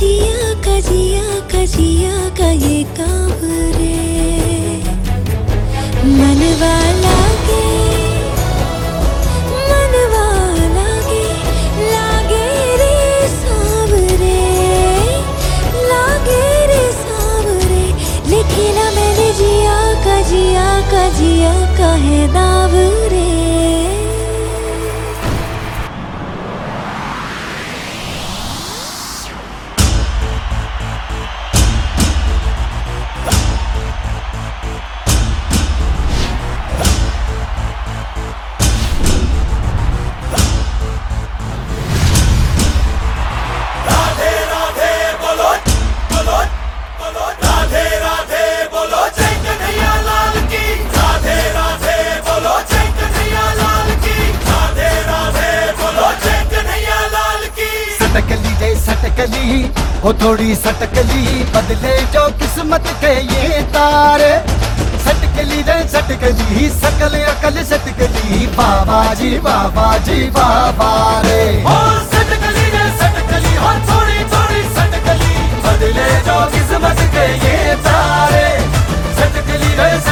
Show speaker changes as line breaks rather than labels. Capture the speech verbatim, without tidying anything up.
जिया का जिया का जिया का ये काम रे मनवा लागे मनवा लागे लागे रे सांवरे लागे रे सांवरे लिखिला मैंने जिया का जिया का जिया का है दाव रे।
सटकली रे सटकली हो थोड़ी सटकली बदले जो किस्मत के ये तार। सटकली रे सटकली सकल अकल सटकली बाबा जी बाबा जी बाबा रे। हो सटकली रे सटकली हो थोड़ी थोड़ी सटकली बदले जो किस्मत के ये तार। सटकली रे